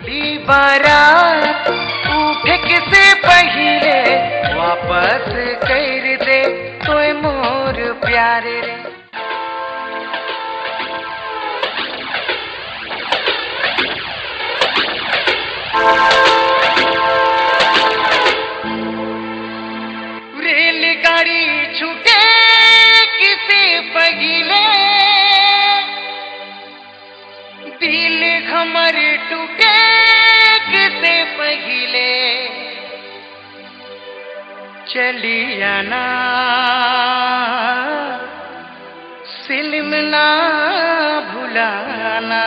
बारात उठे किसे पहिले वापस कर दे तोय मोर प्यारे रे। रेलगाड़ी छूटे किसे पहिले दिल हमर टूटे किसे पहिले चली आना फिल्म ना भुलाना।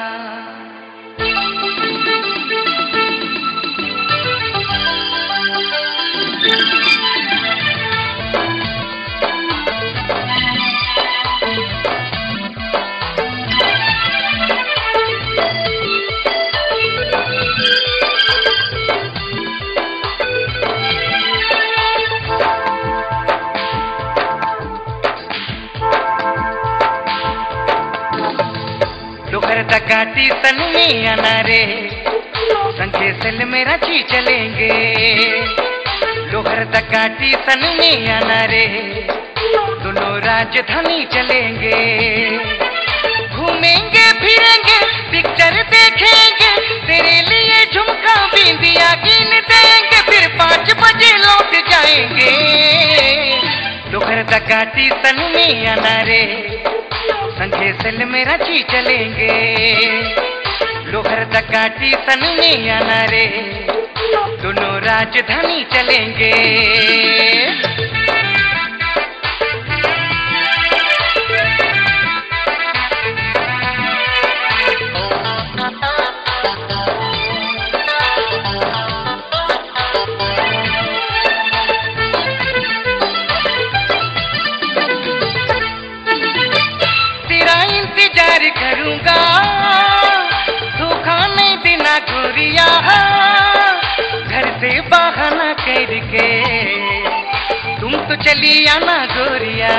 दोहर दकाटी सन में आना रे संगे सल में रांची चलेंगे। दोहर दकाटी सन में आना रे दोनों राजधानी चलेंगे। घूमेंगे फिरेंगे पिक्चर देखेंगे तेरे लिए झुमका बिंदिया गिन देंगे फिर 5 बजे लौट जाएंगे। दोहर दकाटी सन में आना रे संगे सल में रांची चलेंगे। लोहर दकाटी सन में आना रे दोनों राजधानी चलेंगे। इंतजार करूंगा धोखा नहीं देना गोरिया घर से बहाना करके तुम तो चली आना गोरिया।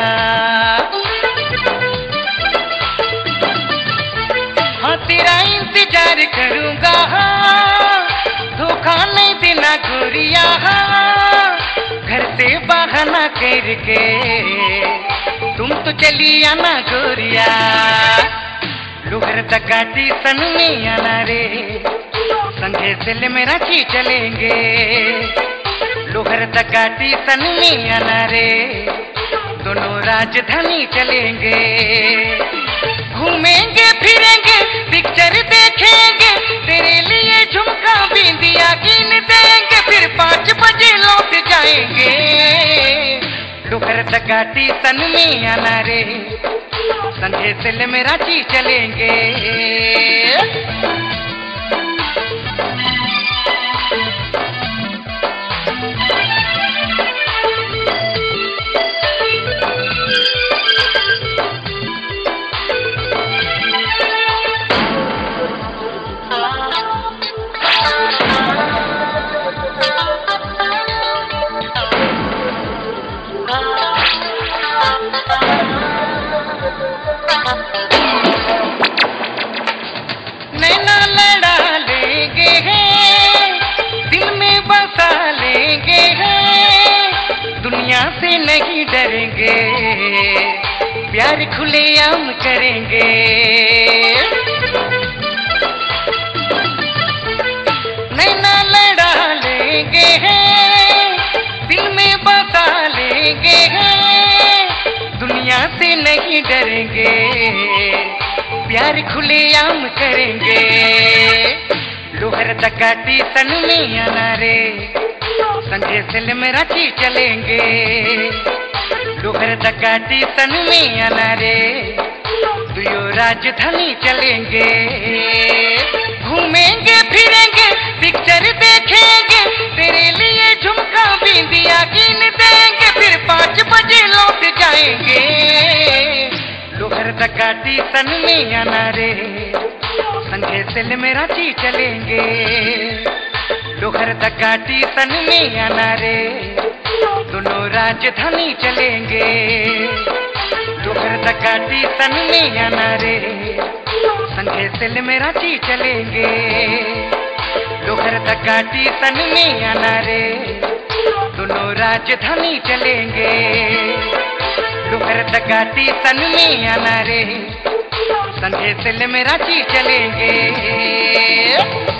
हाँ तेरा इंतजार करूंगा धोखा नहीं देना गोरिया घर से बहाना करके तुम तो चली आना गोरिया। लोहर दकाटी सन में आना रे संगे सल में रांची चलेंगे। लोहर दकाटी सन में आना रे दोनों राजधानी चलेंगे। घूमेंगे फिरेंगे पिक्चर देखेंगे तेरे लिए झुमका बिंदिया गिन देंगे फिर 5 बजे लौट जाएंगे। लोहर दकाटी सन में आना रे संगे सल में रांची चलेंगे। नैना लड़ा लेंगे दिल में बसा लेंगे दुनिया से नहीं डरेंगे प्यार खुलेआम करेंगे। नैना लड़ा लेंगे दिल में बसा लेंगे दुनिया से नहीं डरेंगे प्यार खुलेआम करेंगे। लोहर दकाटी सन में आना रे संगे सल में रांची चलेंगे। लोहर दकाटी सन में आना रे दोनों राजधानी चलेंगे। घूमेंगे फिरेंगे पिक्चर देखेंगे तेरे लिए झुमका बिंदिया गिन देंगे फिर 5 बजे लौट जाएंगे। लोहर दकाटी सन में आना रे संगे सल में रांची चलेंगे। लोहर दकाटी सन में आना रे दोनों राजधानी चलेंगे। लोहर दकाटी सन में आना रे संगे सल में रांची चलेंगे। दगाटी सन में आना रे, दोनों राजधानी चलेंगे। डोगर दगाटी सन में आना रे, संघे से में रांची चलेंगे।